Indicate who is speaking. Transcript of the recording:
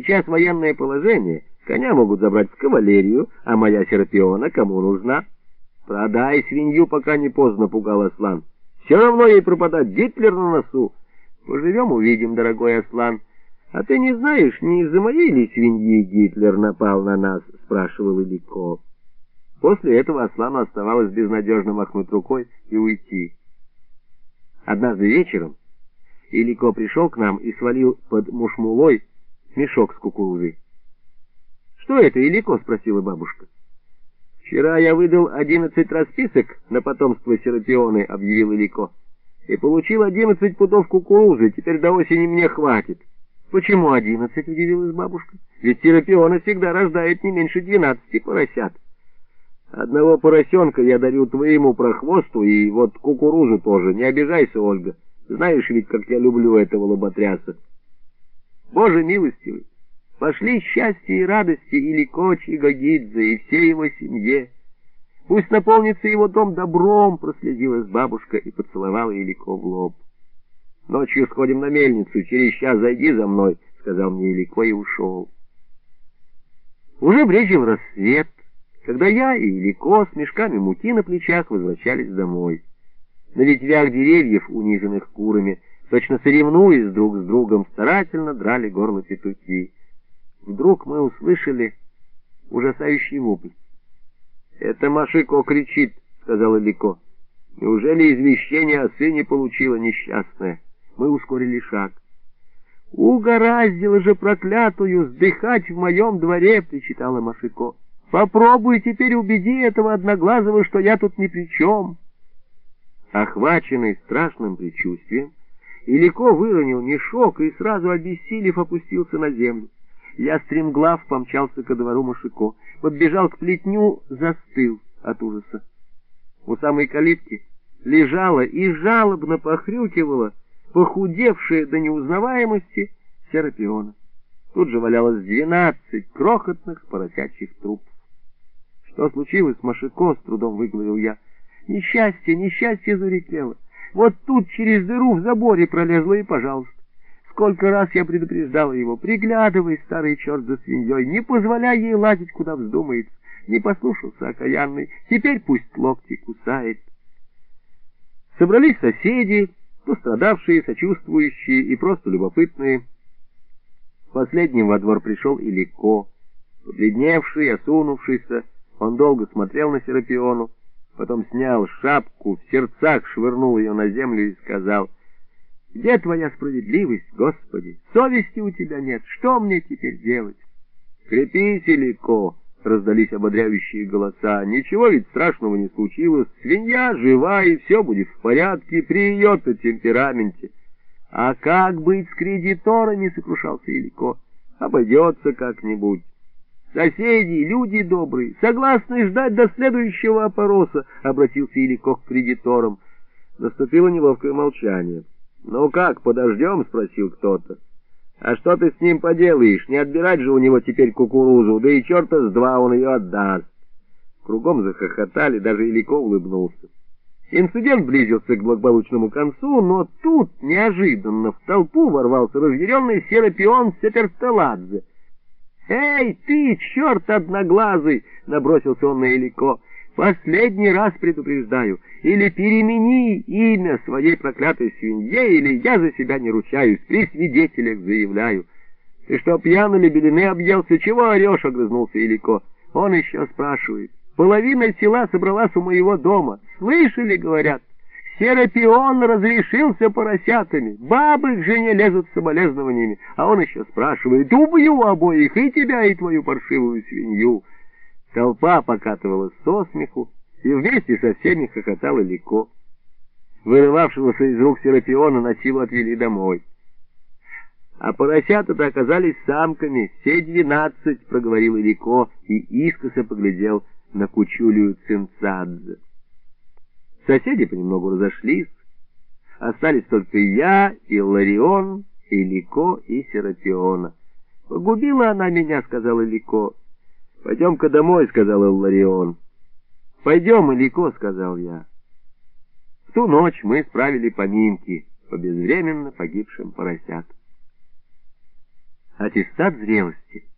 Speaker 1: Сейчас военное положение, коня могут забрать в кавалерию, а моя Серапиона кому нужна? Продай свинью, пока не поздно, пугал Аслан. Все равно ей пропадать, Гитлер на носу. Поживем, увидим, дорогой Аслан. А ты не знаешь, не из-за моей ли свиньи Гитлер напал на нас, спрашивал Илико. После этого Аслану оставалось безнадежно махнуть рукой и уйти. Однажды вечером Илико пришел к нам и свалил под мушмулой мешок с кукурузой. «Что это, Илико?» — спросила бабушка. «Вчера я выдал 11 расписок на потомство Серапионы», — объявил Илико, «и получил 11 пудов кукурузы, теперь до осени мне хватит». «Почему 11?» — удивилась бабушка. «Ведь Серапиона всегда рождает не меньше 12 поросят». «Одного поросенка я дарю твоему прохвосту, и вот кукурузу тоже. Не обижайся, Ольга. Знаешь ведь, как я люблю этого лоботряса». Боже милостивый, пошли счастье и радости Илико Чигагидзе и всей его семье. Пусть наполнится его дом добром, проследилась бабушка и поцеловала Илико в лоб. «Ночью сходим на мельницу, через час зайди за мной», — сказал мне Илико и ушел. Уже брезжил рассвет, когда я и Илико с мешками муки на плечах возвращались домой. На ветвях деревьев, унизанных курами, точно соревнуясь друг с другом, старательно драли горло петухи. Вдруг мы услышали ужасающий вопль. «Это Машико кричит», — сказал Илико. «Неужели извещение о сыне получила несчастная?» Мы ускорили шаг. «Угораздило же проклятую сдыхать в моем дворе!» — причитала Машико. «Попробуй теперь убеди этого Одноглазого, что я тут ни при чем!» Охваченный страшным предчувствием, Илико выронил мешок и, сразу обессилев, опустился на землю. Я стремглав помчался ко двору Машико, подбежал к плетню, застыл от ужаса. У самой калитки лежала и жалобно похрюкивала похудевшая до неузнаваемости Серапиона. Тут же валялось 12 крохотных поросячьих трупов. «Что случилось с Машико?» — с трудом выговорил я. «Несчастье, несчастье зарекело. Вот тут через дыру в заборе пролезла и, пожалуйста. Сколько раз я предупреждала его: приглядывай, старый черт, за свиньей, не позволяй ей лазить, куда вздумается. Не послушался окаянный, теперь пусть локти кусает». Собрались соседи, пострадавшие, сочувствующие и просто любопытные. Последним во двор пришел Илико. Побледневший, осунувшийся, он долго смотрел на Серапиону, потом снял шапку, в сердцах швырнул ее на землю и сказал: «Где твоя справедливость, Господи? Совести у тебя нет, что мне теперь делать?» «Крепись, Илико!» — раздались ободряющие голоса. «Ничего ведь страшного не случилось. Свинья жива, и все будет в порядке при ее-то темпераменте». «А как быть с кредиторами?» — сокрушался Илико. «Обойдется как-нибудь. Соседи, люди добрые, согласны ждать до следующего опороса», — обратился Илико к кредиторам. Наступило неловкое молчание. «Ну как, подождем?» — спросил кто-то. «А что ты с ним поделаешь? Не отбирать же у него теперь кукурузу, да и черта с два он ее отдаст». Кругом захохотали, даже Илико улыбнулся. Инцидент близился к благополучному концу, но тут неожиданно в толпу ворвался разъяренный Серапион Сеперстеладзе. «Эй, ты, черт одноглазый!» — набросился он на Илико. «Последний раз предупреждаю, или перемени имя своей проклятой свинье, или я за себя не ручаюсь, при свидетелях заявляю». «Ты что, пьян или белины объелся? Чего орешь?» — огрызнулся Илико. Он еще спрашивает. «Половина села собралась у моего дома. Слышали, говорят, Серапион разрешился поросятами. Бабы к жене лезут с соболезнованиями». А он еще спрашивает: «Убью обоих, и тебя, и твою паршивую свинью». Толпа покатывалась со смеху, и вместе со всеми хохотал Илико. Вырывавшегося из рук Серапиона на силу отвели домой. «А поросята-то оказались самками, все 12, — проговорил Илико и искоса поглядел на Кучулию Цинцадзе. Соседи понемногу разошлись. Остались только я, Илларион, Илико и Серапиона. «Погубила она меня, — сказал Илико. — Пойдем-ка домой, — сказал Илларион. — Пойдем, Илико, — сказал я. В ту ночь мы справили поминки по безвременно погибшим поросятам. аттестат зрелости.